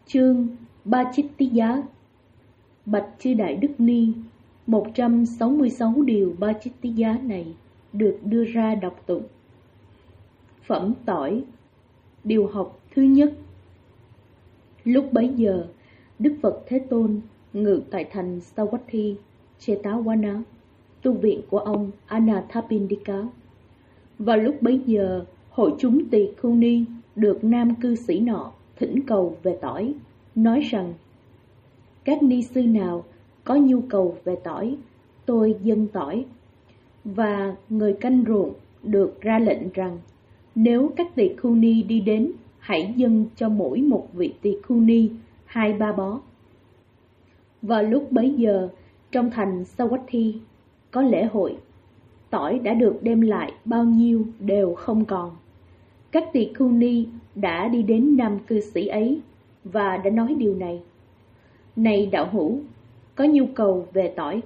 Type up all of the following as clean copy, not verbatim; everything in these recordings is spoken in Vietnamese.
Chương Ba Chích Tí Giá. Bạch chư Đại Đức Ni, 166 điều Ba Chích Tí Giá này được đưa ra đọc tụng. Phẩm tỏi. Điều học thứ nhất. Lúc bấy giờ, Đức Phật Thế Tôn ngự tại thành Savatthi, Jetavana, tu viện của ông Anathapindika. Vào lúc bấy giờ, hội chúng tỳ khưu ni được nam cư sĩ nọ thỉnh cầu về tỏi, nói rằng: các ni sư nào có nhu cầu về tỏi, tôi dâng tỏi. Và người canh ruộng được ra lệnh rằng: nếu các tỳ khưu ni đi đến, hãy dâng cho mỗi một vị tỳ khưu ni 2-3 bó. Vào lúc bấy giờ, trong thành Savatthi có lễ hội, tỏi đã được đem lại bao nhiêu đều không còn. Các tỳ khưu ni đã đi đến nam cư sĩ ấy và đã nói điều này: này đạo hữu, có nhu cầu về tỏi.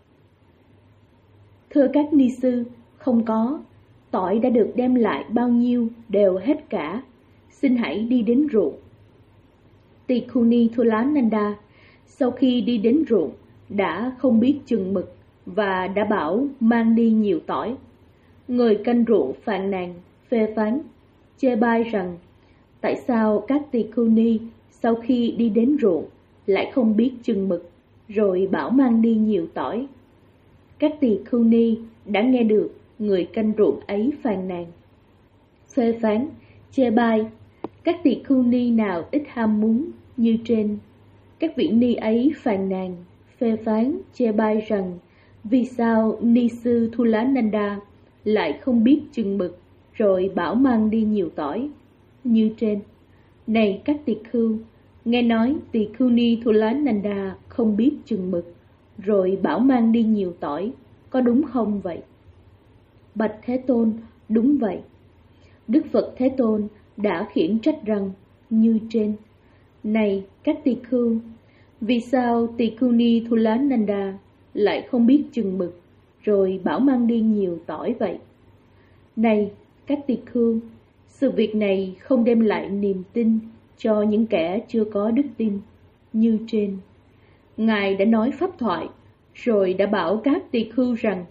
Thưa các ni sư, không có, tỏi đã được đem lại bao nhiêu đều hết cả, xin hãy đi đến ruộng. Tỳ khưu ni Thulananda sau khi đi đến ruộng đã không biết chừng mực và đã bảo mang đi nhiều tỏi. Người canh ruộng phàn nàn, phê phán, chê bai rằng: tại sao các tỳ khưu ni sau khi đi đến ruộng lại không biết chừng mực, rồi bảo mang đi nhiều tỏi. Các tỳ khưu ni đã nghe được người canh ruộng ấy phàn nàn, phê phán, chê bai. Các tỳ khưu ni nào ít ham muốn như trên, các vị ni ấy phàn nàn, phê phán, chê bai rằng: vì sao ni sư Thulananda lại không biết chừng mực, rồi bảo mang đi nhiều tỏi như trên. Này các tỳ khưu, nghe nói tỳ khưu ni Thulananda không biết chừng mực, rồi bảo mang đi nhiều tỏi, có đúng không vậy? Bạch Thế Tôn, đúng vậy. Đức Phật Thế Tôn đã khiển trách rằng như trên: này các tỳ khưu, vì sao tỳ khưu ni Thulananda lại không biết chừng mực, rồi bảo mang đi nhiều tỏi vậy? Này các tỳ khưu, sự việc này không đem lại niềm tin cho những kẻ chưa có đức tin như trên. Ngài đã nói pháp thoại, rồi đã bảo các tỳ khưu rằng: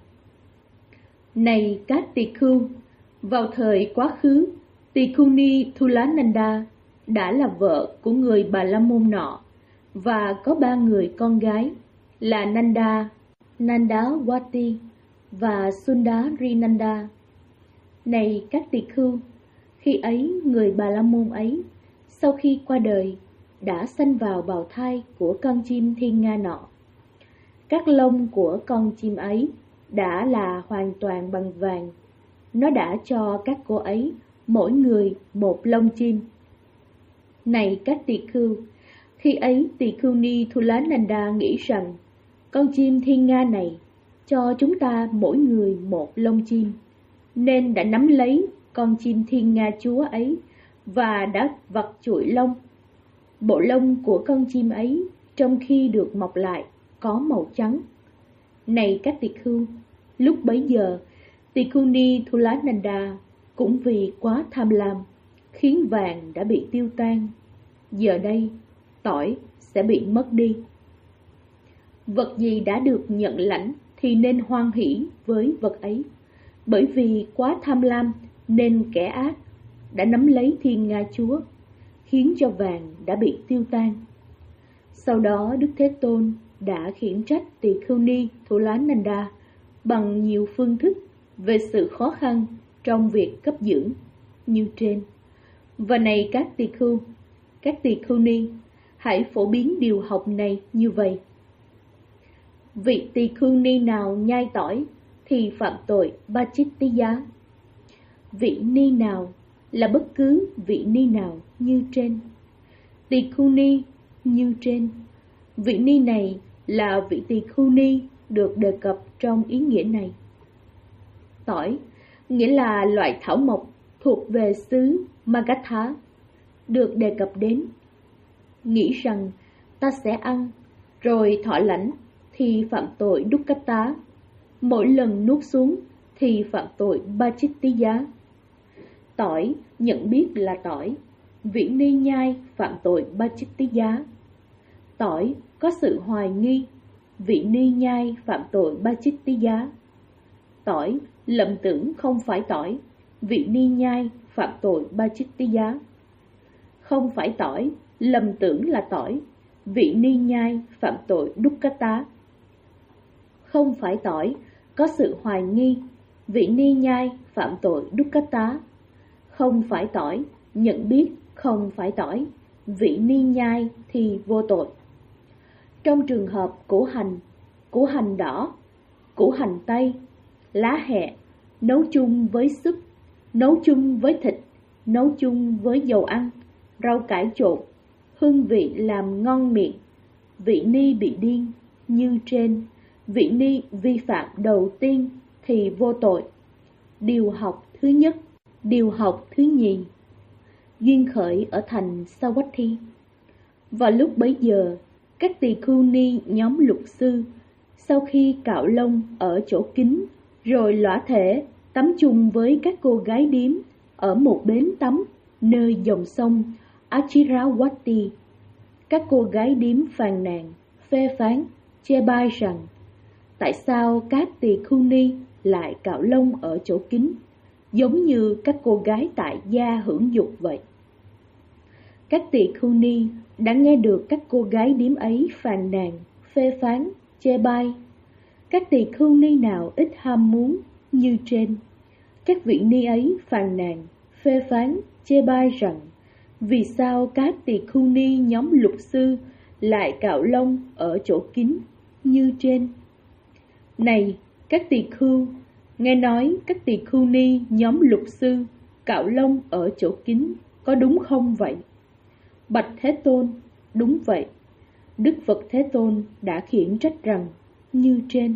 này các tỳ khưu, vào thời quá khứ, tỳ khưu ni Thulananda đã là vợ của người Bà La Môn nọ, và có 3 người con gái là Nanda, Nandawati và Sundarinanda. Này các tỳ khưu, khi ấy người Bà La Môn ấy sau khi qua đời đã sanh vào bào thai của con chim thiên nga nọ. Các lông của con chim ấy đã là hoàn toàn bằng vàng. Nó đã cho các cô ấy mỗi người một lông chim. Này các tỳ khưu, khi ấy tỳ khưu ni Thulananda nghĩ rằng: con chim thiên nga này cho chúng ta mỗi người một lông chim, nên đã nắm lấy con chim thiên nga chúa ấy và đã vặt chụi lông. Bộ lông của con chim ấy trong khi được mọc lại có màu trắng. Này các tỳ khưu, lúc bấy giờ tỳ khưu ni Thulananda cũng vì quá tham lam khiến vàng đã bị tiêu tan. Giờ đây tỏi sẽ bị mất đi. Vật gì đã được nhận lãnh thì nên hoan hỷ với vật ấy, bởi vì quá tham lam nên kẻ ác đã nắm lấy thiên nga chúa, khiến cho vàng đã bị tiêu tan. Sau đó Đức Thế Tôn đã khiển trách tỳ khưu ni Thulananda bằng nhiều phương thức về sự khó khăn trong việc cấp dưỡng như trên. Và này các tỳ khưu ni, hãy phổ biến điều học này như vậy. Vị tỳ khưu ni nào nhai tỏi thì phạm tội Ba Chích Tí Giá. Vị ni nào là bất cứ vị ni nào như trên. Tỳ khưu ni như trên. Vị ni này là vị tỳ khưu ni được đề cập trong ý nghĩa này. Tỏi nghĩa là loại thảo mộc thuộc về xứ Magadha được đề cập đến. Nghĩ rằng ta sẽ ăn rồi thọ lãnh thì phạm tội Dukkata, mỗi lần nuốt xuống thì phạm tội Ba Chích Tí Giá. Tỏi nhận biết là tỏi, vị ni nhai phạm tội Bachittiya. Tỏi có sự hoài nghi, vị ni nhai phạm tội Bachittiya. Tỏi lầm tưởng không phải tỏi, vị ni nhai phạm tội Bachittiya. Không phải tỏi, lầm tưởng là tỏi, vị ni nhai phạm tội Dukkata. Không phải tỏi, có sự hoài nghi, vị ni nhai phạm tội Dukkata. Không phải tỏi, nhận biết không phải tỏi, vị ni nhai thì vô tội. Trong trường hợp củ hành đỏ, củ hành tây, lá hẹ, nấu chung với súp, nấu chung với thịt, nấu chung với dầu ăn, rau cải trộn, hương vị làm ngon miệng, vị ni bị điên như trên, vị ni vi phạm đầu tiên thì vô tội. Điều học thứ nhất, điều học thứ nhì. Duyên khởi ở thành Savatthi. Vào lúc bấy giờ, các tỳ khưu ni nhóm lục sư sau khi cạo lông ở chỗ kín, rồi lõa thể tắm chung với các cô gái điếm ở một bến tắm nơi dòng sông Achirawati. Các cô gái điếm phàn nàn, phê phán, chê bai rằng tại sao các tỳ khưu ni lại cạo lông ở chỗ kín, giống như các cô gái tại gia hưởng dục vậy. Các tỳ khưu ni đã nghe được các cô gái điếm ấy phàn nàn, phê phán, chê bai. Các tỳ khưu ni nào ít ham muốn như trên, các vị ni ấy phàn nàn, phê phán, chê bai rằng vì sao các tỳ khưu ni nhóm lục sư lại cạo lông ở chỗ kín như trên. Này các tỳ khưu, nghe nói các tỳ khưu ni nhóm lục sư cạo lông ở chỗ kín có đúng không vậy? Bạch Thế Tôn, đúng vậy. Đức Phật Thế Tôn đã khiển trách rằng như trên.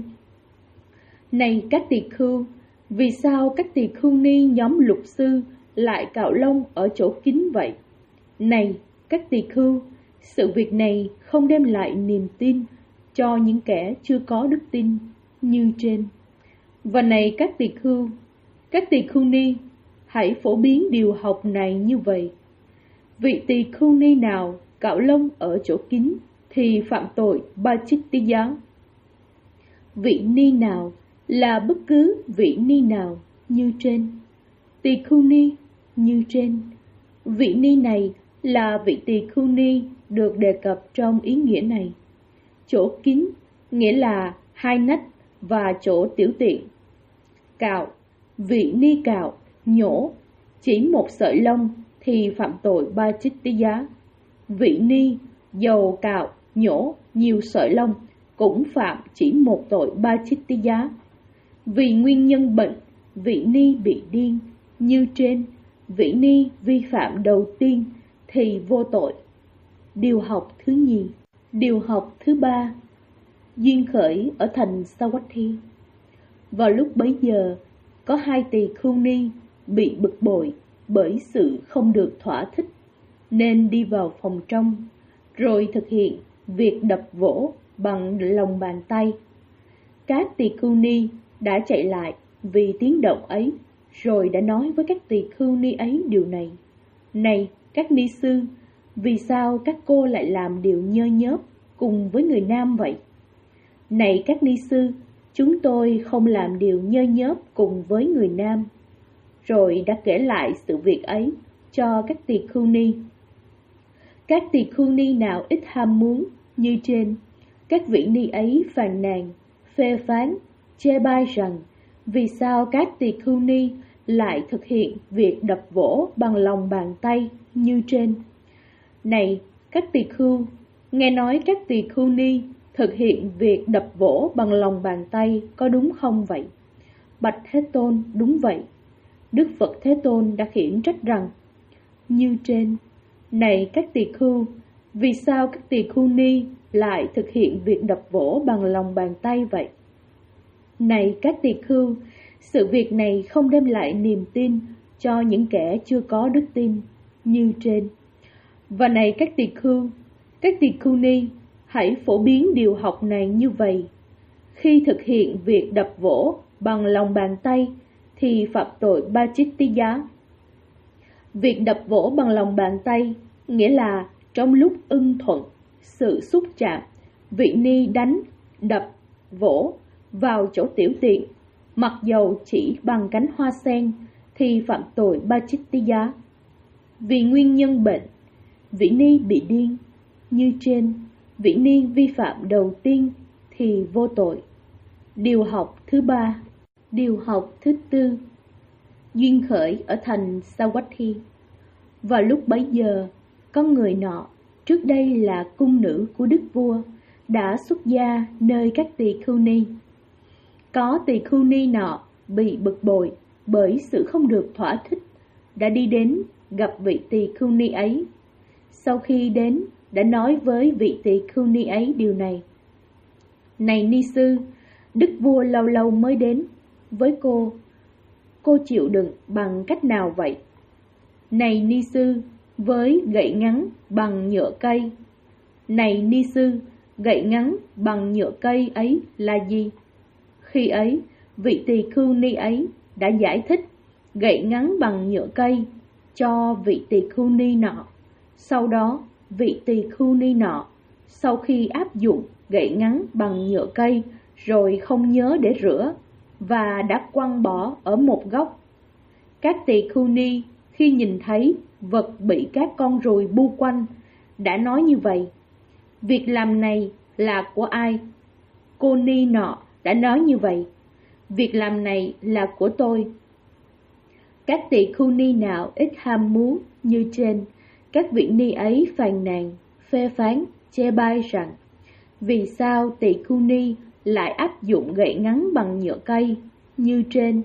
Này các tỳ khưu, vì sao các tỳ khưu ni nhóm lục sư lại cạo lông ở chỗ kín vậy? Này các tỳ khưu, sự việc này không đem lại niềm tin cho những kẻ chưa có đức tin như trên. Và này các tỳ khưu ni, hãy phổ biến điều học này như vậy. Vị tỳ khưu ni nào cạo lông ở chỗ kín thì phạm tội Bachittiya. Vị ni nào là bất cứ vị ni nào như trên. Tỳ khưu ni như trên. Vị ni này là vị tỳ khưu ni được đề cập trong ý nghĩa này. Chỗ kín nghĩa là hai nách và chỗ tiểu tiện. Cạo, vị ni cạo, nhổ, chỉ một sợi lông thì phạm tội Bachittiya. Vị ni dầu cạo, nhổ nhiều sợi lông cũng phạm chỉ một tội Bachittiya. Vì nguyên nhân bệnh, vị ni bị điên như trên, vị ni vi phạm đầu tiên thì vô tội. Điều học thứ nhì. Điều học thứ ba. Duyên khởi ở thành Savatthi. Vào lúc bấy giờ, có hai tỳ khưu ni bị bực bội bởi sự không được thỏa thích, nên đi vào phòng trong, rồi thực hiện việc đập vỗ bằng lòng bàn tay. Các tỳ khưu ni đã chạy lại vì tiếng động ấy, rồi đã nói với các tỳ khưu ni ấy điều này. Này các ni sư, vì sao các cô lại làm điều nhơ nhớp cùng với người nam vậy? Này các ni sư, chúng tôi không làm điều nhơ nhớp cùng với người nam. Rồi đã kể lại sự việc ấy cho các tỳ khưu ni. Các tỳ khưu ni nào ít ham muốn như trên, các vị ni ấy phàn nàn, phê phán, chê bai rằng vì sao các tỳ khưu ni lại thực hiện việc đập vỗ bằng lòng bàn tay như trên. Này các tỳ khưu, nghe nói các tỳ khưu ni thực hiện việc đập vỗ bằng lòng bàn tay có đúng không vậy? Bạch Thế Tôn, đúng vậy. Đức Phật Thế Tôn đã khiển trách rằng như trên. Này các tỳ khưu, vì sao các tỳ khưu ni lại thực hiện việc đập vỗ bằng lòng bàn tay vậy? Này các tỳ khưu, sự việc này không đem lại niềm tin cho những kẻ chưa có đức tin như trên. Và này các tỳ khưu ni, hãy phổ biến điều học này như vậy. Khi thực hiện việc đập vỗ bằng lòng bàn tay thì phạm tội Bachittiya. Việc đập vỗ bằng lòng bàn tay nghĩa là trong lúc ưng thuận, sự xúc chạm, vị ni đánh, đập, vỗ vào chỗ tiểu tiện, mặc dầu chỉ bằng cánh hoa sen, thì phạm tội Pachittiya. Vì nguyên nhân bệnh, vị ni bị điên. Như trên, vị ni vi phạm đầu tiên thì vô tội. Điều học thứ 3. Điều học thứ 4. Duyên khởi ở thành Savatthi. Vào lúc bấy giờ, có người nọ, trước đây là cung nữ của đức vua, đã xuất gia nơi các tỳ khưu ni. Có tỳ khưu ni nọ bị bực bội bởi sự không được thỏa thích, đã đi đến gặp vị tỳ khưu ni ấy. Sau khi đến, đã nói với vị tỳ khưu ni ấy điều này: Này ni sư, đức vua lâu lâu mới đến với cô chịu đựng bằng cách nào vậy? Này ni sư, với gậy ngắn bằng nhựa cây. Này ni sư, gậy ngắn bằng nhựa cây ấy là gì? Khi ấy, vị tỳ khưu ni ấy đã giải thích gậy ngắn bằng nhựa cây cho vị tỳ khưu ni nọ. Sau đó, vị tỳ khưu ni nọ, sau khi áp dụng gậy ngắn bằng nhựa cây rồi không nhớ để rửa và đã quăng bỏ ở một góc. Các tỳ khưu ni khi nhìn thấy vật bị các con ruồi bu quanh đã nói như vậy: Việc làm này là của ai? Cô ni nọ đã nói như vậy: Việc làm này là của tôi. Các tỳ khưu ni nào ít ham muốn như trên, các vị ni ấy phàn nàn, phê phán, chê bai rằng: Vì sao tỳ khưu ni lại áp dụng gậy ngắn bằng nhựa cây như trên?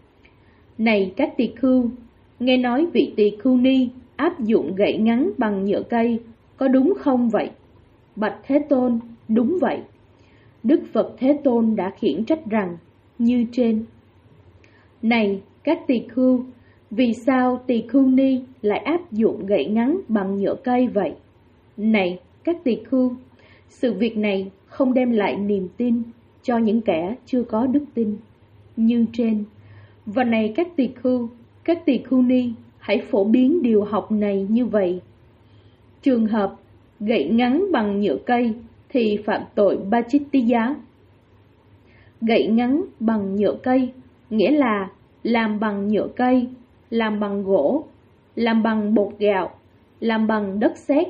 Này các tỳ khưu, nghe nói vị tỳ khưu ni áp dụng gậy ngắn bằng nhựa cây, có đúng không vậy? Bạch Thế Tôn, đúng vậy. Đức Phật Thế Tôn đã khiển trách rằng như trên: Này các tỳ khưu, vì sao tỳ khưu ni lại áp dụng gậy ngắn bằng nhựa cây vậy? Này các tỳ khưu, sự việc này không đem lại niềm tin cho những kẻ chưa có đức tin như trên. Và này các tỳ khưu ni, hãy phổ biến điều học này như vậy. Trường hợp gậy ngắn bằng nhựa cây thì phạm tội Pachittiya. Gậy ngắn bằng nhựa cây nghĩa là làm bằng nhựa cây, làm bằng gỗ, làm bằng bột gạo, làm bằng đất sét.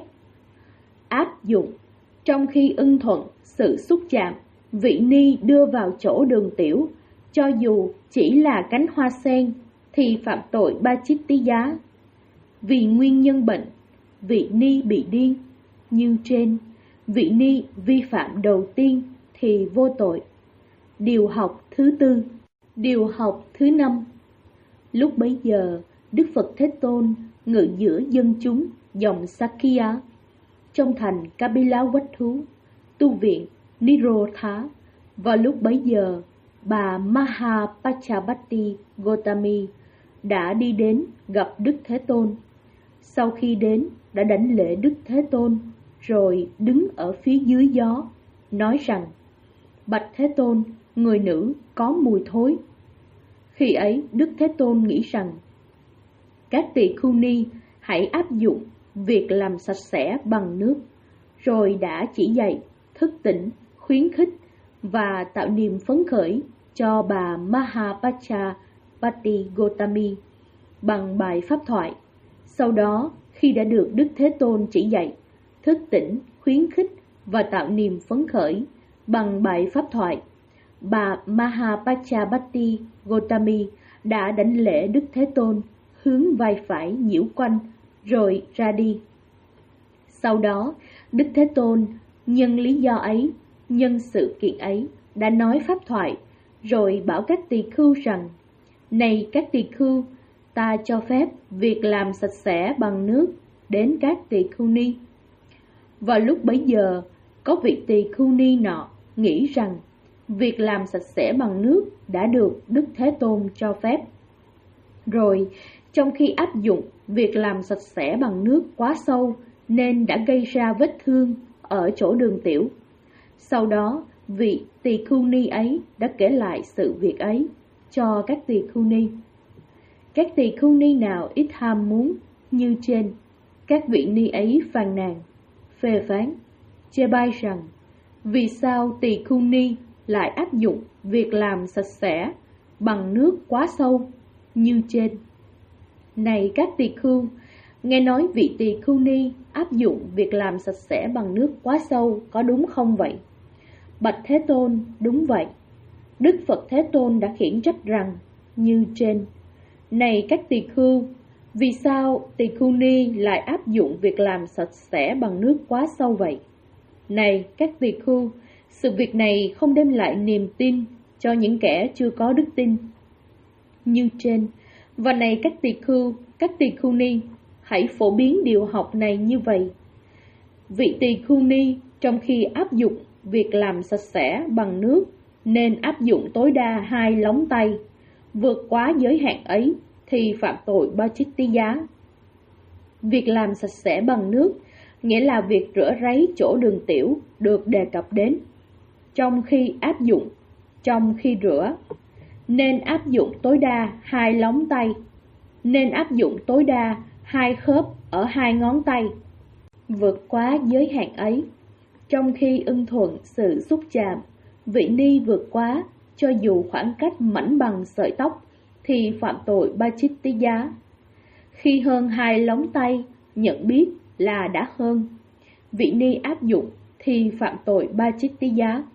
Áp dụng trong khi ưng thuận sự xúc chạm, vị ni đưa vào chỗ đường tiểu, cho dù chỉ là cánh hoa sen, thì phạm tội Pachittiya. Vì nguyên nhân bệnh, vị ni bị điên. Như trên, vị ni vi phạm đầu tiên thì vô tội. Điều học thứ 4. Điều học thứ 5. Lúc bấy giờ, Đức Phật Thế Tôn ngự giữa dân chúng dòng Sakya trong thành Kapilavatthu, tu viện Nirodha. Vào lúc bấy giờ, bà Mahapachapatti Gotami đã đi đến gặp Đức Thế Tôn. Sau khi đến, đã đảnh lễ Đức Thế Tôn, rồi đứng ở phía dưới gió, nói rằng: Bạch Thế Tôn, người nữ có mùi thối. Khi ấy, Đức Thế Tôn nghĩ rằng: Các tỳ khưu ni hãy áp dụng việc làm sạch sẽ bằng nước, rồi đã chỉ dạy, thức tỉnh, khuyến khích và tạo niềm phấn khởi cho bà Mahapachapatti Gotami bằng bài pháp thoại. Sau đó, khi đã được Đức Thế Tôn chỉ dạy, thức tỉnh, khuyến khích và tạo niềm phấn khởi bằng bài pháp thoại, bà Mahapachapatti Gotami đã đảnh lễ Đức Thế Tôn, hướng vai phải nhiễu quanh, rồi ra đi. Sau đó, Đức Thế Tôn nhân lý do ấy, nhân sự kiện ấy, đã nói pháp thoại, rồi bảo các tỳ khưu rằng: Này các tỳ khưu, ta cho phép việc làm sạch sẽ bằng nước đến các tỳ khưu ni. Vào lúc bấy giờ, có vị tỳ khưu ni nọ nghĩ rằng việc làm sạch sẽ bằng nước đã được Đức Thế Tôn cho phép. Rồi, trong khi áp dụng việc làm sạch sẽ bằng nước quá sâu nên đã gây ra vết thương ở chỗ đường tiểu. Sau đó, vị tỳ khưu ni ấy đã kể lại sự việc ấy cho các tỳ khưu ni. Các tỳ khưu ni nào ít ham muốn như trên. Các vị ni ấy phàn nàn, phê phán, chê bai rằng vì sao tỳ khưu ni lại áp dụng việc làm sạch sẽ bằng nước quá sâu như trên. Này các tỳ khưu, nghe nói vị tỳ khưu ni áp dụng việc làm sạch sẽ bằng nước quá sâu có đúng không vậy? Bạch Thế Tôn, đúng vậy. Đức Phật Thế Tôn đã khiển trách rằng như trên. Này các tỳ khưu, vì sao tỳ khưu ni lại áp dụng việc làm sạch sẽ bằng nước quá sâu vậy? Này các tỳ khưu, sự việc này không đem lại niềm tin cho những kẻ chưa có đức tin như trên. Và này các tỳ khưu ni, hãy phổ biến điều học này như vậy. Vị tỳ khưu ni trong khi áp dụng việc làm sạch sẽ bằng nước nên áp dụng tối đa 2 lóng tay. Vượt quá giới hạn ấy thì phạm tội Pachittiya. Việc làm sạch sẽ bằng nước nghĩa là việc rửa ráy chỗ đường tiểu được đề cập đến. Trong khi rửa, nên áp dụng tối đa 2 lóng tay, nên áp dụng tối đa 2 khớp ở 2 ngón tay. Vượt quá giới hạn ấy, trong khi ưng thuận sự xúc chạm, vị ni vượt quá, cho dù khoảng cách mảnh bằng sợi tóc, thì phạm tội Pachittiya. Khi hơn 2 lóng tay, nhận biết là đã hơn, vị ni áp dụng thì phạm tội Pachittiya.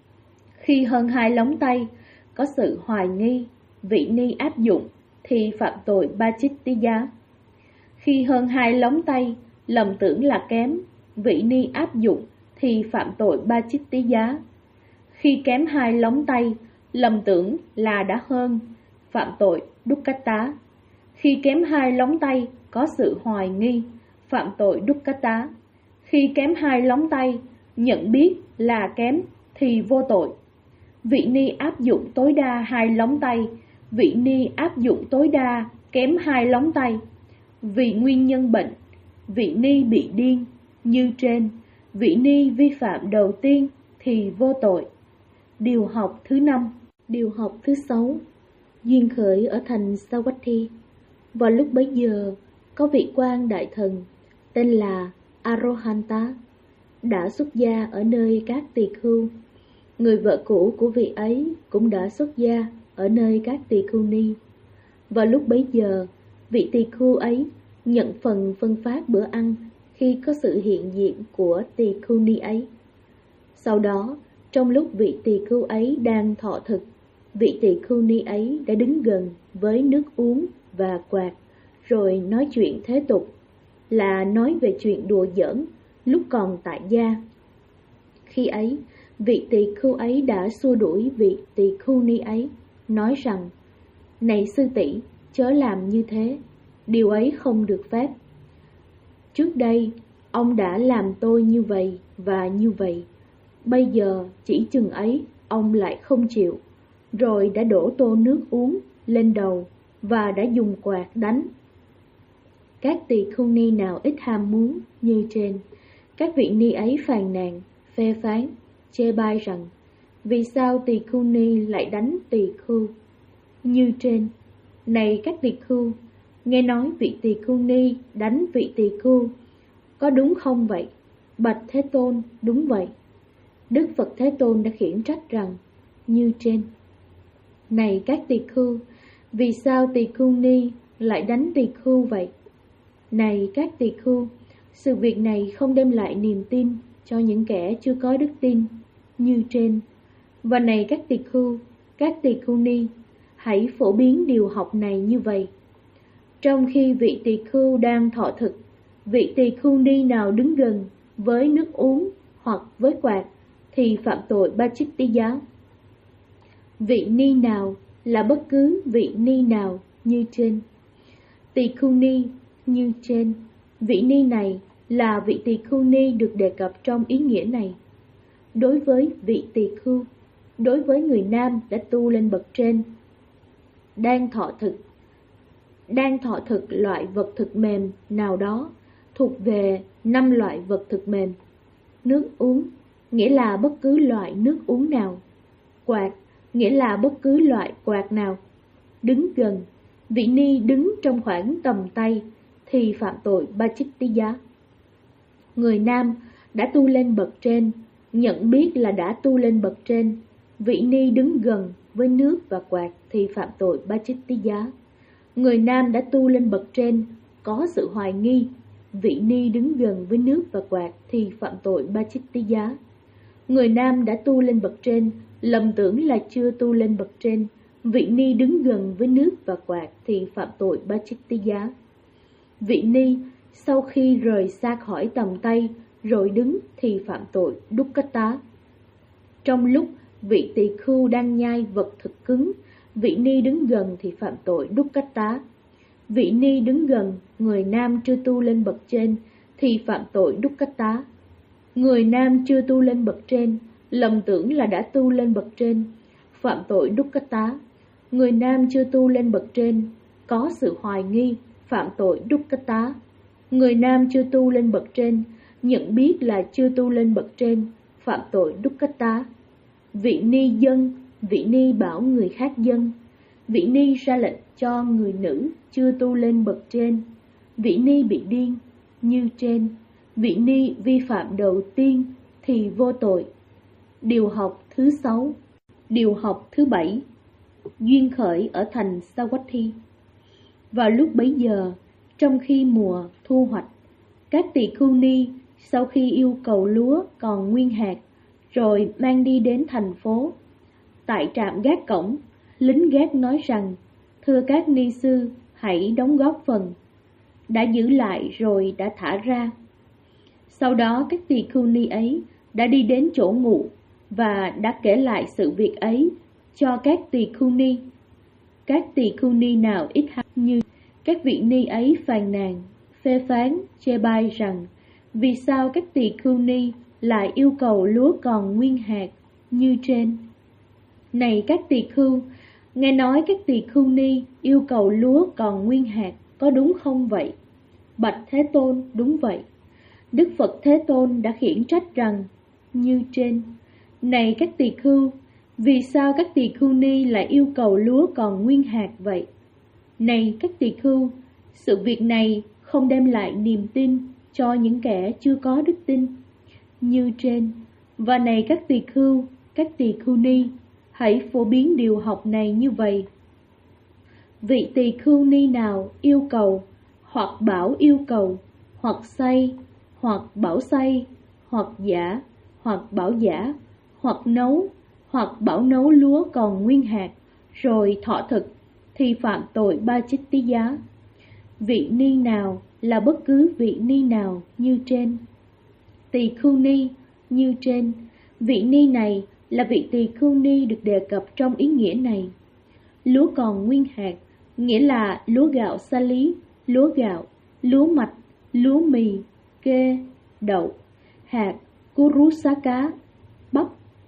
Khi hơn 2 lóng tay, có sự hoài nghi, vị ni áp dụng thì phạm tội Pachittiya. Khi hơn 2 lóng tay, lầm tưởng là kém, vị ni áp dụng thì phạm tội Pachittiya. Khi kém 2 lóng tay, lầm tưởng là đã hơn, phạm tội Dukkata. Khi kém 2 lóng tay, có sự hoài nghi, phạm tội Dukkata. Khi kém 2 lóng tay, nhận biết là kém thì vô tội. Vị ni áp dụng tối đa 2 lóng tay, vị ni áp dụng tối đa kém 2 lóng tay. Vì nguyên nhân bệnh, vị ni bị điên như trên, vị ni vi phạm đầu tiên thì vô tội. Điều học thứ 5. Điều học thứ 6. Duyên khởi ở thành Savatthi. Vào lúc bấy giờ, có vị quan đại thần tên là Arohanta đã xuất gia ở nơi các tỳ khưu. Người vợ cũ của vị ấy cũng đã xuất gia ở nơi các tỳ khưu ni. Vào lúc bấy giờ, vị tỳ khưu ấy nhận phần phân phát bữa ăn khi có sự hiện diện của tỳ khưu ni ấy. Sau đó, trong lúc vị tỳ khưu ấy đang thọ thực, vị tỳ khưu ni ấy đã đứng gần với nước uống và quạt, rồi nói chuyện thế tục, là nói về chuyện đùa giỡn lúc còn tại gia. Khi ấy, vị tỳ khưu ấy đã xua đuổi vị tỳ khưu ni ấy, nói rằng: Này sư tỷ, chớ làm như thế, điều ấy không được phép. Trước đây, ông đã làm tôi như vậy và như vậy. Bây giờ chỉ chừng ấy, ông lại không chịu, rồi đã đổ tô nước uống lên đầu và đã dùng quạt đánh. Các tỳ khưu ni nào ít ham muốn như trên, các vị ni ấy phàn nàn, phê phán, chê bai rằng: Vì sao tỳ khưu ni lại đánh tỳ khưu như trên? Này các tỳ khưu, nghe nói vị tỳ khưu ni đánh vị tỳ khưu, có đúng không vậy? Bạch Thế Tôn, đúng vậy. Đức Phật Thế Tôn đã khiển trách rằng như trên. Này các tỳ khưu, vì sao tỳ khưu ni lại đánh tỳ khưu vậy? Này các tỳ khưu, sự việc này không đem lại niềm tin cho những kẻ chưa có đức tin như trên. Và này các tỳ khưu ni, hãy phổ biến điều học này như vậy. Trong khi vị tỳ khưu đang thọ thực, vị tỳ khưu ni nào đứng gần với nước uống hoặc với quạt thì phạm tội Pachittiya. Vị ni nào là bất cứ vị ni nào như trên. Tỳ khưu ni như trên, vị ni này là vị tỳ khưu ni được đề cập trong ý nghĩa này. Đối với vị tỳ khưu, đối với người nam đã tu lên bậc trên, đang thọ thực loại vật thực mềm nào đó thuộc về 5 loại vật thực mềm. Nước uống nghĩa là bất cứ loại nước uống nào. Quạt nghĩa là bất cứ loại quạt nào. Đứng gần, vị ni đứng trong khoảng tầm tay thì phạm tội Pachittiya. Người nam đã tu lên bậc trên, nhận biết là đã tu lên bậc trên. Vị ni đứng gần với nước và quạt thì phạm tội Pachittiya. Người nam đã tu lên bậc trên, có sự hoài nghi. Vị ni đứng gần với nước và quạt thì phạm tội Pachittiya. Người nam đã tu lên bậc trên, lầm tưởng là chưa tu lên bậc trên. Vị ni đứng gần với nước và quạt thì phạm tội Pachittiya. Vị ni sau khi rời xa khỏi tầm tay rồi đứng thì phạm tội Dukkata. Trong lúc vị tỳ khưu đang nhai vật thực cứng, vị ni đứng gần thì phạm tội Dukkata. Vị ni đứng gần người nam chưa tu lên bậc trên thì phạm tội Dukkata. Người nam chưa tu lên bậc trên, lầm tưởng là đã tu lên bậc trên, phạm tội Dukkata. Người nam chưa tu lên bậc trên, có sự hoài nghi, phạm tội Dukkata. Người nam chưa tu lên bậc trên, nhận biết là chưa tu lên bậc trên, phạm tội Dukkata. Vị ni dâng, vị ni bảo người khác dâng. Vị ni ra lệnh cho người nữ chưa tu lên bậc trên. Vị ni bị điên, như trên. Vị ni vi phạm đầu tiên thì vô tội. Điều học thứ 6. Điều học thứ 7. Duyên khởi ở thành Savatthi. Vào lúc bấy giờ, trong khi mùa thu hoạch, các tỳ khưu ni sau khi yêu cầu lúa còn nguyên hạt, rồi mang đi đến thành phố. Tại trạm gác cổng, lính gác nói rằng, thưa các ni sư, hãy đóng góp phần. Đã giữ lại rồi đã thả ra. Sau đó các tỳ khưu ni ấy đã đi đến chỗ ngụ và đã kể lại sự việc ấy cho các tỳ khưu ni. Các tỳ khưu ni nào ít hay như các vị ni ấy phàn nàn, phê phán, chê bai rằng vì sao các tỳ khưu ni lại yêu cầu lúa còn nguyên hạt như trên. Này các tỳ khưu, nghe nói các tỳ khưu ni yêu cầu lúa còn nguyên hạt có đúng không vậy? Bạch Thế Tôn, đúng vậy. Đức Phật Thế Tôn đã khiển trách rằng như trên. Này các tỳ khưu, vì sao các tỳ khưu ni lại yêu cầu lúa còn nguyên hạt vậy? Này các tỳ khưu, sự việc này không đem lại niềm tin cho những kẻ chưa có đức tin như trên. Và này các tỳ khưu ni, hãy phổ biến điều học này như vậy. Vị tỳ khưu ni nào yêu cầu, hoặc bảo yêu cầu, hoặc say, hoặc bảo say, hoặc giả, hoặc bảo giả, hoặc bảo nấu lúa còn nguyên hạt, rồi thọ thực, thì phạm tội Pachittiya. Vị ni nào là bất cứ vị ni nào như trên. Tỳ khưu ni như trên. Vị ni này là vị tỳ khưu ni được đề cập trong ý nghĩa này. Lúa còn nguyên hạt nghĩa là lúa gạo sa lý, lúa gạo, lúa mạch, lúa mì, kê, đậu, hạt, kurusaka, bắp.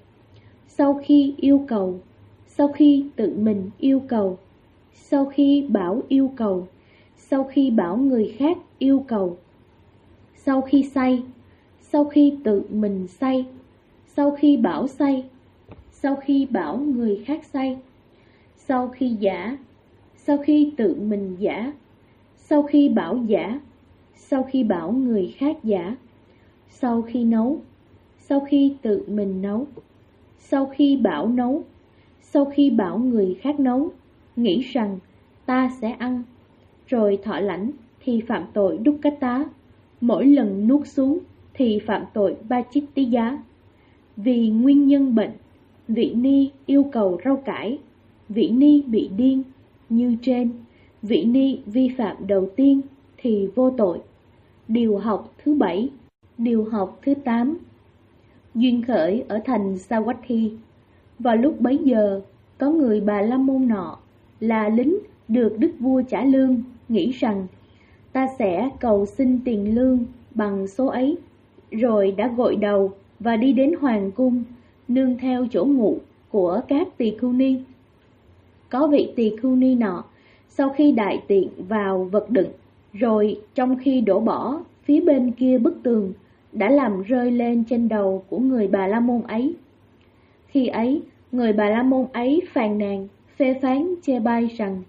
Sau khi yêu cầu, sau khi tự mình yêu cầu, sau khi bảo yêu cầu, sau khi bảo người khác yêu cầu, sau khi say, sau khi tự mình say, sau khi bảo say, sau khi bảo người khác say, sau khi giả, sau khi tự mình giả, sau khi bảo giả, sau khi bảo người khác giả, sau khi nấu, sau khi tự mình nấu, sau khi bảo nấu, sau khi bảo người khác nấu, nghĩ rằng ta sẽ ăn, rồi thọ lãnh thì phạm tội Dukkata, mỗi lần nuốt xuống thì phạm tội Pachittiya. Vì nguyên nhân bệnh, vị ni yêu cầu rau cải, vị ni bị điên như trên, vị ni vi phạm đầu tiên thì vô tội. Điều học thứ 7. Điều học thứ 8. Duyên khởi ở thành Savatthi. Vào lúc bấy giờ, có người Bà La Môn nọ là lính được đức vua trả lương, nghĩ rằng ta sẽ cầu xin tiền lương bằng số ấy, rồi đã gội đầu và đi đến hoàng cung, nương theo chỗ ngụ của các tỳ khưu ni. Có vị tỳ khưu ni nọ, sau khi đại tiện vào vật đựng, rồi trong khi đổ bỏ phía bên kia bức tường, đã làm rơi lên trên đầu của người Bà La Môn ấy. Khi ấy, người Bà La Môn ấy phàn nàn, phê phán chê bai rằng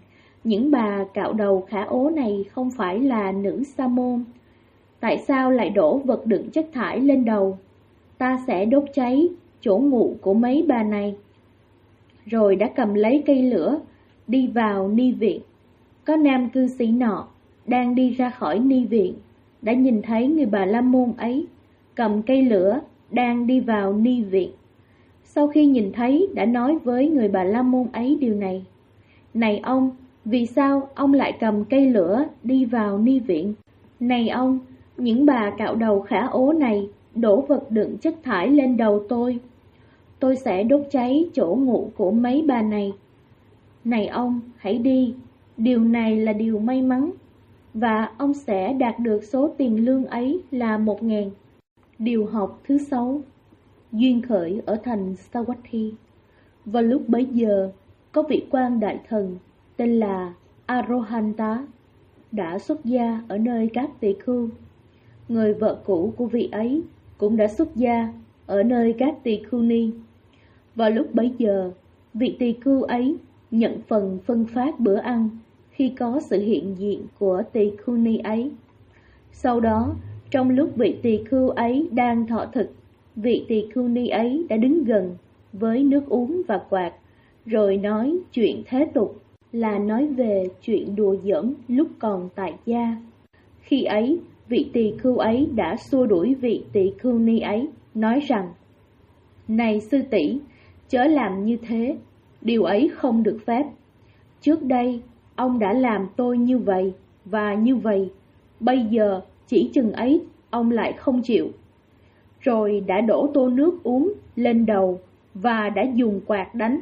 những bà cạo đầu khả ố này không phải là nữ sa môn. Tại sao lại đổ vật đựng chất thải lên đầu? Ta sẽ đốt cháy chỗ ngụ của mấy bà này. Rồi đã cầm lấy cây lửa, đi vào ni viện. Có nam cư sĩ nọ, đang đi ra khỏi ni viện, đã nhìn thấy người bà la môn ấy, cầm cây lửa, đang đi vào ni viện. Sau khi nhìn thấy, đã nói với người bà la môn ấy điều này. Này ông, vì sao ông lại cầm cây lửa đi vào ni viện? Này ông, những bà cạo đầu khả ố này đổ vật đựng chất thải lên đầu tôi. Tôi sẽ đốt cháy chỗ ngụ của mấy bà này. Này ông, hãy đi, điều này là điều may mắn, và ông sẽ đạt được số tiền lương ấy là 1.000. Điều học thứ 6. Duyên khởi ở thành Savatthi. Vào lúc bấy giờ, có vị quan đại thần tên là Arohanta đã xuất gia ở nơi các tỳ khưu. Người vợ cũ của vị ấy cũng đã xuất gia ở nơi các tỳ khưu ni. Vào lúc bấy giờ, vị tỳ khưu ấy nhận phần phân phát bữa ăn khi có sự hiện diện của tỳ khưu ni ấy. Sau đó, trong lúc vị tỳ khưu ấy đang thọ thực, vị tỳ khưu ni ấy đã đứng gần với nước uống và quạt, rồi nói chuyện thế tục, là nói về chuyện đùa giỡn lúc còn tại gia. Khi ấy, vị tỳ khưu ấy đã xua đuổi vị tỳ khưu ni ấy, nói rằng: Này sư tỷ, chớ làm như thế, điều ấy không được phép. Trước đây, ông đã làm tôi như vậy và như vậy, bây giờ chỉ chừng ấy ông lại không chịu. Rồi đã đổ tô nước uống lên đầu và đã dùng quạt đánh.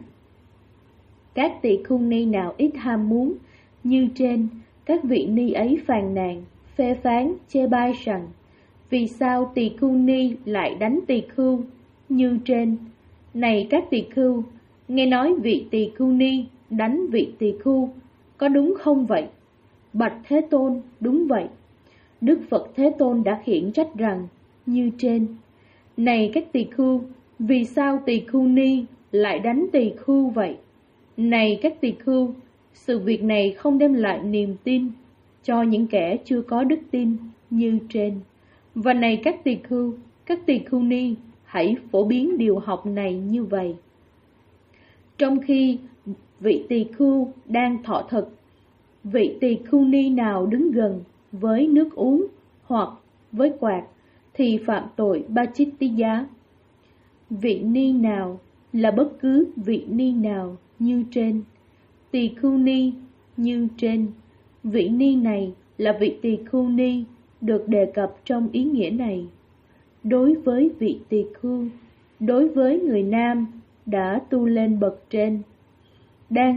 Các tỳ khưu ni nào ít ham muốn như trên, các vị ni ấy phàn nàn, phê phán, chê bai rằng: Vì sao tỳ khưu ni lại đánh tỳ khưu như trên? Này các tỳ khưu, nghe nói vị tỳ khưu ni đánh vị tỳ khưu, có đúng không vậy? Bạch Thế Tôn, đúng vậy. Đức Phật Thế Tôn đã khiển trách rằng như trên: Này các tỳ khưu, vì sao tỳ khưu ni lại đánh tỳ khưu vậy? Này các tỳ khưu, sự việc này không đem lại niềm tin cho những kẻ chưa có đức tin như trên. Và này các tỳ khưu ni, hãy phổ biến điều học này như vậy. Trong khi vị tỳ khưu đang thọ thực, vị tỳ khưu ni nào đứng gần với nước uống hoặc với quạt thì phạm tội Bachittiya. Vị ni nào là bất cứ vị ni nào như trên. Tỳ khưu ni như trên. Vị ni này là vị tỳ khưu ni được đề cập trong ý nghĩa này. Đối với vị tỳ khưu, đối với người nam đã tu lên bậc trên, đang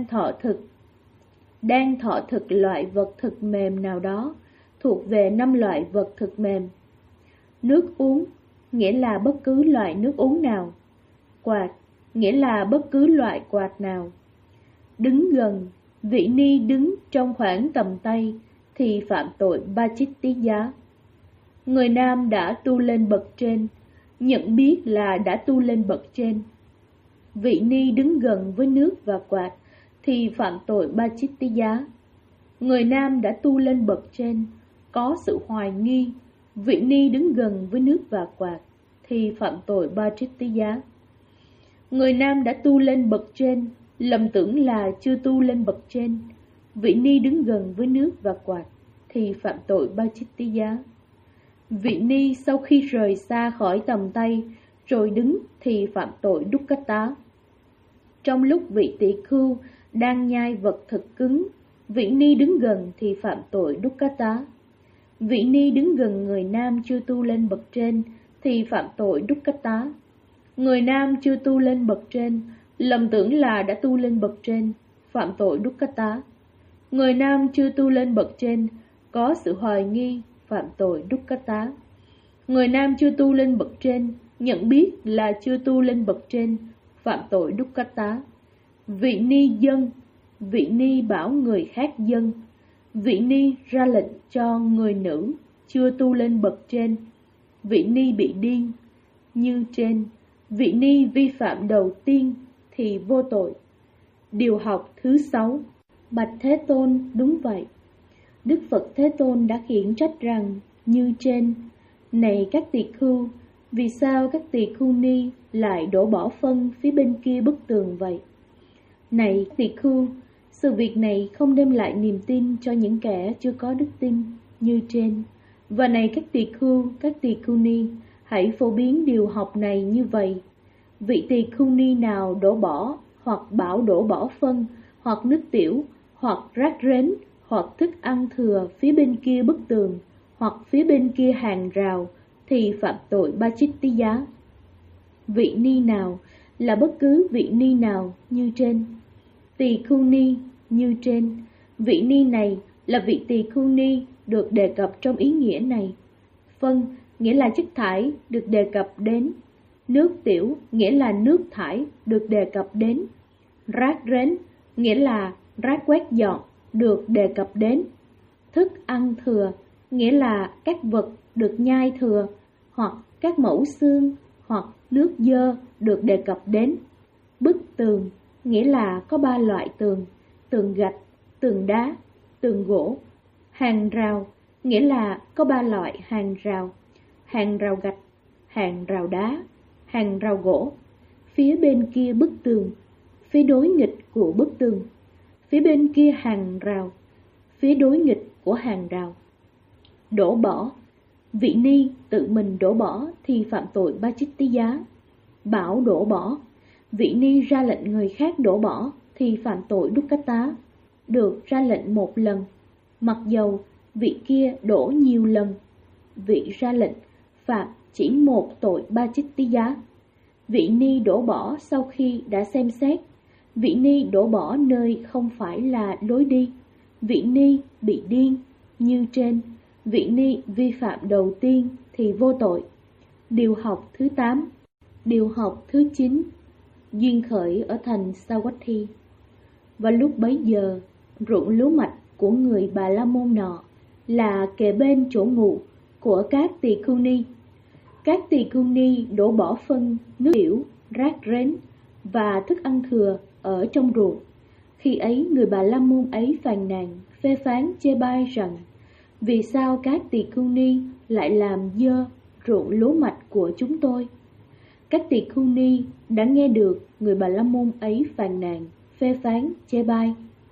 thọ thực loại vật thực mềm nào đó, thuộc về 5 loại vật thực mềm. Nước uống nghĩa là bất cứ loại nước uống nào. Quạt nghĩa là bất cứ loại quạt nào. Đứng gần, vị ni đứng trong khoảng tầm tay thì phạm tội Bachittiya. Người nam đã tu lên bậc trên, nhận biết là đã tu lên bậc trên. Vị ni đứng gần với nước và quạt thì phạm tội Bachittiya. Người nam đã tu lên bậc trên, có sự hoài nghi, vị ni đứng gần với nước và quạt thì phạm tội Bachittiya. Người nam đã tu lên bậc trên, lầm tưởng là chưa tu lên bậc trên, vị ni đứng gần với nước và quạt thì phạm tội Bachittiya. Vị ni sau khi rời xa khỏi tầm tay rồi đứng thì phạm tội Dukkata. Trong lúc vị tỳ khưu đang nhai vật thực cứng, vị ni đứng gần thì phạm tội Dukkata. Vị ni đứng gần người nam chưa tu lên bậc trên thì phạm tội Dukkata. Người nam chưa tu lên bậc trên, lầm tưởng là đã tu lên bậc trên, phạm tội Dukkata. Người nam chưa tu lên bậc trên, có sự hoài nghi, phạm tội Dukkata. Người nam chưa tu lên bậc trên, nhận biết là chưa tu lên bậc trên, phạm tội Dukkata. Vị ni dâng, vị ni bảo người khác dâng, vị ni ra lệnh cho người nữ chưa tu lên bậc trên, vị ni bị điên như trên. Vị ni vi phạm đầu tiên thì vô tội. Điều học thứ 6. Bạch Thế Tôn, đúng vậy. Đức Phật Thế Tôn đã khiển trách rằng như trên: này các tỳ khưu, vì sao các tỳ khưu ni lại đổ bỏ phân phía bên kia bức tường vậy? Này tỳ khưu, sự việc này không đem lại niềm tin cho những kẻ chưa có đức tin như trên. Và này các tỳ khưu ni, hãy phổ biến điều học này như vậy. Vị tỳ khưu ni nào đổ bỏ hoặc bảo đổ bỏ phân, hoặc nước tiểu, hoặc rác rến, hoặc thức ăn thừa phía bên kia bức tường, hoặc phía bên kia hàng rào, thì phạm tội ba chích tí giá. Vị ni nào là bất cứ vị ni nào như trên. Tỳ khưu ni như trên. Vị ni này là vị tỳ khưu ni được đề cập trong ý nghĩa này. Phân nghĩa là chất thải được đề cập đến. Nước tiểu nghĩa là nước thải được đề cập đến. Rác rến nghĩa là rác quét dọn được đề cập đến. Thức ăn thừa nghĩa là các vật được nhai thừa, hoặc các mẩu xương, hoặc nước dơ được đề cập đến. Bức tường nghĩa là có 3 loại tường: tường gạch, tường đá, tường gỗ. Hàng rào nghĩa là có 3 loại hàng rào: hàng rào gạch, hàng rào đá, hàng rào gỗ. Phía bên kia bức tường, phía đối nghịch của bức tường. Phía bên kia hàng rào, phía đối nghịch của hàng rào. Đổ bỏ, vị ni tự mình đổ bỏ thì phạm tội ba chích tí giá. Bảo đổ bỏ, vị ni ra lệnh người khác đổ bỏ thì phạm tội đúc cát tá. Được ra lệnh một lần, mặc dầu vị kia đổ nhiều lần. Vị ra lệnh phạm chỉ một tội ba chích tí giá. Vị ni đổ bỏ sau khi đã xem xét. Vị ni đổ bỏ nơi không phải là lối đi. Vị ni bị điên như trên. Vị ni vi phạm đầu tiên thì vô tội. Điều học thứ 8. Điều học thứ 9. Duyên khởi ở thành Savatthi. Và lúc bấy giờ, ruộng lúa mạch của người Bà La Môn nọ là kề bên chỗ ngụ của các tỳ khưu ni. Các tỳ khưu ni đổ bỏ phân, nước tiểu, rác rến và thức ăn thừa ở trong ruộng. Khi ấy người Bà La Môn ấy phàn nàn, phê phán chê bai rằng: vì sao các tỳ khưu ni lại làm dơ ruộng lúa mạch của chúng tôi? Các tỳ khưu ni đã nghe được người Bà La Môn ấy phàn nàn, phê phán chê bai.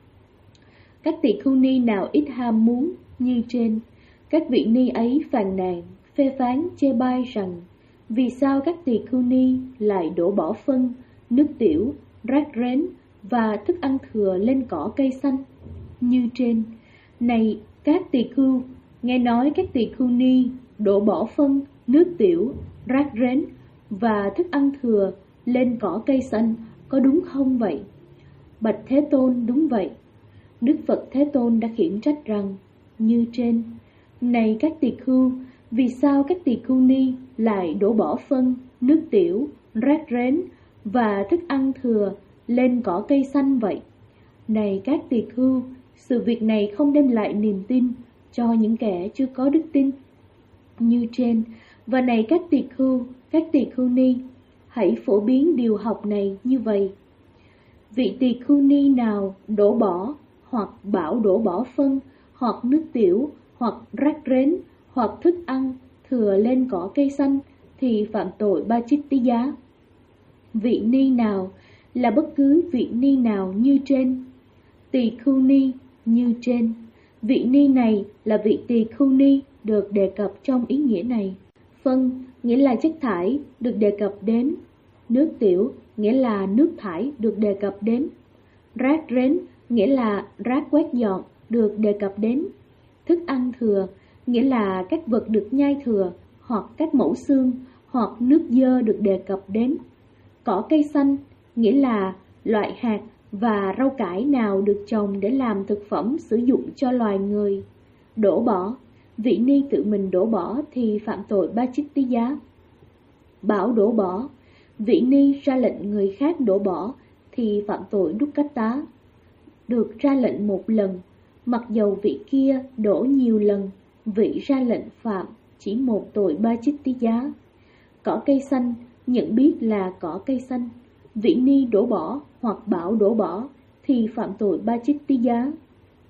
Các tỳ khưu ni nào ít ham muốn như trên, các vị ni ấy phàn nàn, phê phán chê bai rằng: vì sao các tỳ khưu ni lại đổ bỏ phân, nước tiểu, rác rến và thức ăn thừa lên cỏ cây xanh như trên. Này các tỳ khưu, nghe nói các tỳ khưu ni đổ bỏ phân, nước tiểu, rác rến và thức ăn thừa lên cỏ cây xanh, có đúng không vậy? Bạch Thế Tôn, đúng vậy. Đức Phật Thế Tôn đã khiển trách rằng như trên: này các tỳ khưu, vì sao các tỳ khưu ni lại đổ bỏ phân, nước tiểu, rác rến và thức ăn thừa lên cỏ cây xanh vậy? Này các tỳ khưu, sự việc này không đem lại niềm tin cho những kẻ chưa có đức tin như trên. Và này các tỳ khưu ni, hãy phổ biến điều học này như vậy. Vị tỳ khưu ni nào đổ bỏ hoặc bảo đổ bỏ phân, hoặc nước tiểu, hoặc rác rến, hoặc thức ăn thừa lên cỏ cây xanh thì phạm tội ba chích tí giá. Vị ni nào là bất cứ vị ni nào như trên. Tỳ khưu ni như trên. Vị ni này là vị tỳ khưu ni được đề cập trong ý nghĩa này. Phân nghĩa là chất thải được đề cập đến. Nước tiểu nghĩa là nước thải được đề cập đến. Rác rến nghĩa là rác quét dọn được đề cập đến. Thức ăn thừa nghĩa là các vật được nhai thừa, hoặc các mẩu xương, hoặc nước dơ được đề cập đến. Cỏ cây xanh nghĩa là loại hạt và rau cải nào được trồng để làm thực phẩm sử dụng cho loài người. Đổ bỏ, vị ni tự mình đổ bỏ thì phạm tội ba chích tí giá. Bảo đổ bỏ, vị ni ra lệnh người khác đổ bỏ thì phạm tội đúc cát tá. Được ra lệnh một lần, mặc dầu vị kia đổ nhiều lần, vị ra lệnh phạm chỉ một tội ba chích tí giá. Cỏ cây xanh nhận biết là cỏ cây xanh, vị ni đổ bỏ hoặc bảo đổ bỏ thì phạm tội ba chích tí giá.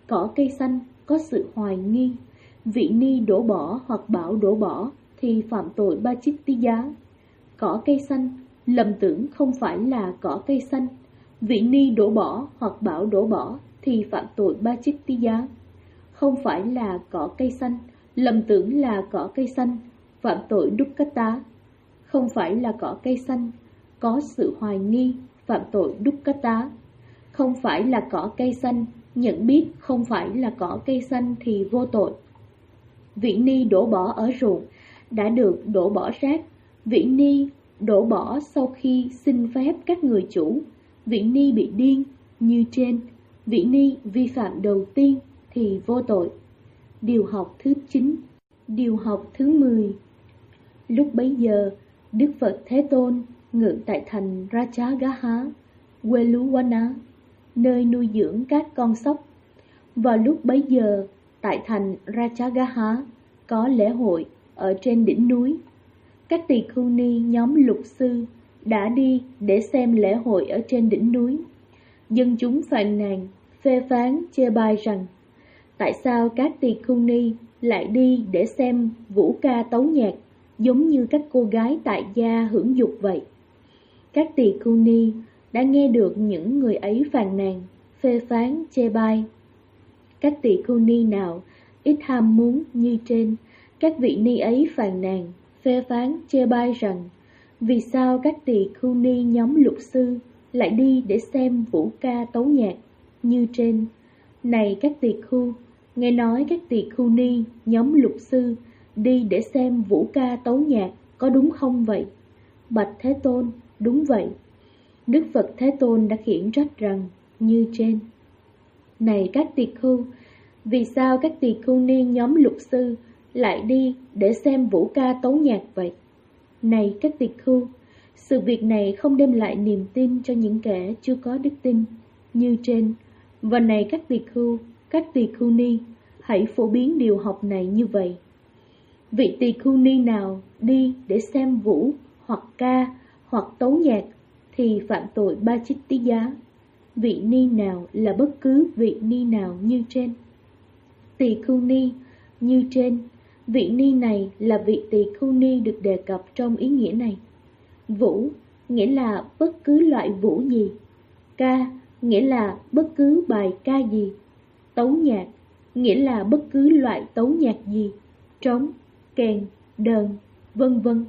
cỏ cây xanh có sự hoài nghi, vị ni đổ bỏ hoặc bảo đổ bỏ thì phạm tội Bachittiya. Cỏ cây xanh lầm tưởng không phải là cỏ cây xanh, vị ni đổ bỏ hoặc bảo đổ bỏ thì phạm tội Bachittiya. Không phải là cỏ cây xanh, lầm tưởng là cỏ cây xanh, phạm tội Dukkata. Không phải là cỏ cây xanh, có sự hoài nghi, phạm tội Dukkata. Không phải là cỏ cây xanh, nhận biết không phải là cỏ cây xanh thì vô tội. Vị ni đổ bỏ ở ruộng đã được đổ bỏ rác. Vị ni đổ bỏ sau khi xin phép các người chủ. Vị ni bị điên như trên. Vị ni vi phạm đầu tiên thì vô tội. Điều học thứ 9. Điều học thứ 10. Lúc bấy giờ, Đức Phật Thế Tôn ngự tại thành Rajagaha, Weluwana, nơi nuôi dưỡng các con sóc. Vào lúc bấy giờ, tại thành Rajagaha có lễ hội ở trên đỉnh núi. Các tỳ khưu ni nhóm lục sư đã đi để xem lễ hội ở trên đỉnh núi. Dân chúng phàn nàn, phê phán, chê bai rằng tại sao các tỳ khưu ni lại đi để xem vũ ca tấu nhạc giống như các cô gái tại gia hưởng dục vậy. Các tỳ khưu ni đã nghe được những người ấy phàn nàn, phê phán, chê bai. Các tỳ khưu ni nào ít ham muốn như trên, các vị ni ấy phàn nàn, phê phán, chê bai rằng vì sao các tỳ khưu ni nhóm lục sư lại đi để xem vũ ca tấu nhạc như trên. Này các tỳ khưu, nghe nói các tỳ khưu ni nhóm lục sư đi để xem vũ ca tấu nhạc có đúng không vậy? Bạch Thế Tôn, đúng vậy. Đức Phật Thế Tôn đã khiển trách rằng như trên. Này các tỳ khưu, vì sao các tỳ khưu ni nhóm lục sư lại đi để xem vũ ca tấu nhạc vậy? Này các tỳ khưu, sự việc này không đem lại niềm tin cho những kẻ chưa có đức tin như trên. Và này các tỳ khưu ni, hãy phổ biến điều học này như vậy. Vị tỳ khưu ni nào đi để xem vũ hoặc ca hoặc tấu nhạc thì phạm tội Bachittiya. Vị ni nào là bất cứ vị ni nào như trên. Tỳ khưu ni như trên, vị ni này là vị tỳ khưu ni được đề cập trong ý nghĩa này. Vũ nghĩa là bất cứ loại vũ gì. Ca nghĩa là bất cứ bài ca gì. Tấu nhạc nghĩa là bất cứ loại tấu nhạc gì. Trống, kèn, đờn, vân vân.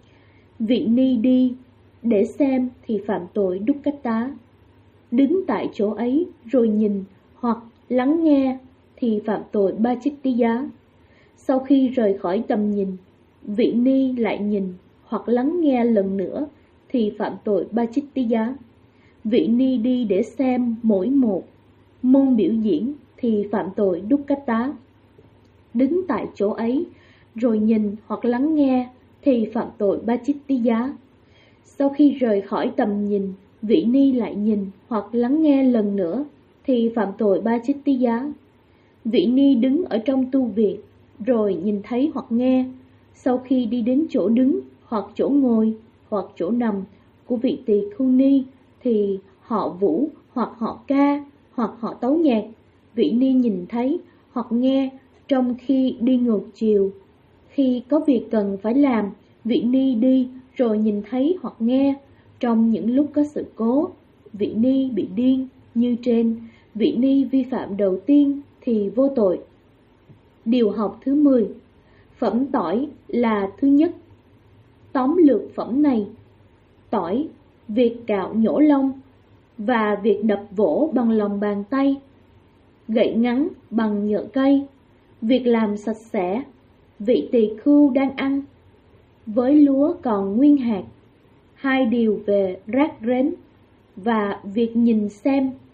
Vị ni đi để xem thì phạm tội Dukkata. Đứng tại chỗ ấy rồi nhìn hoặc lắng nghe thì phạm tội Bachittiya. Sau khi rời khỏi tầm nhìn, vị ni lại nhìn hoặc lắng nghe lần nữa thì phạm tội Bachittiya. Vị ni đi để xem mỗi một môn biểu diễn thì phạm tội Dukkata. Đứng tại chỗ ấy rồi nhìn hoặc lắng nghe thì phạm tội Bachittiya. Sau khi rời khỏi tầm nhìn, vị ni lại nhìn hoặc lắng nghe lần nữa thì phạm tội Bachittiya. Vị ni đứng ở trong tu viện rồi nhìn thấy hoặc nghe. Sau khi đi đến chỗ đứng hoặc chỗ ngồi hoặc chỗ nằm của vị tỳ khưu ni thì họ vũ hoặc họ ca hoặc họ tấu nhạc. Vị ni nhìn thấy hoặc nghe trong khi đi ngược chiều. Khi có việc cần phải làm, vị ni đi rồi nhìn thấy hoặc nghe. Trong những lúc có sự cố, vị ni bị điên như trên. Vị ni vi phạm đầu tiên thì vô tội. Điều học thứ 10. Phẩm tỏi là thứ nhất. Tóm lược phẩm này: tỏi, việc cạo nhổ lông và việc đập vỗ bằng lòng bàn tay, gậy ngắn bằng nhựa cây, việc làm sạch sẽ, vị tỳ khưu đang ăn, với lúa còn nguyên hạt, hai điều về rác rến và việc nhìn xem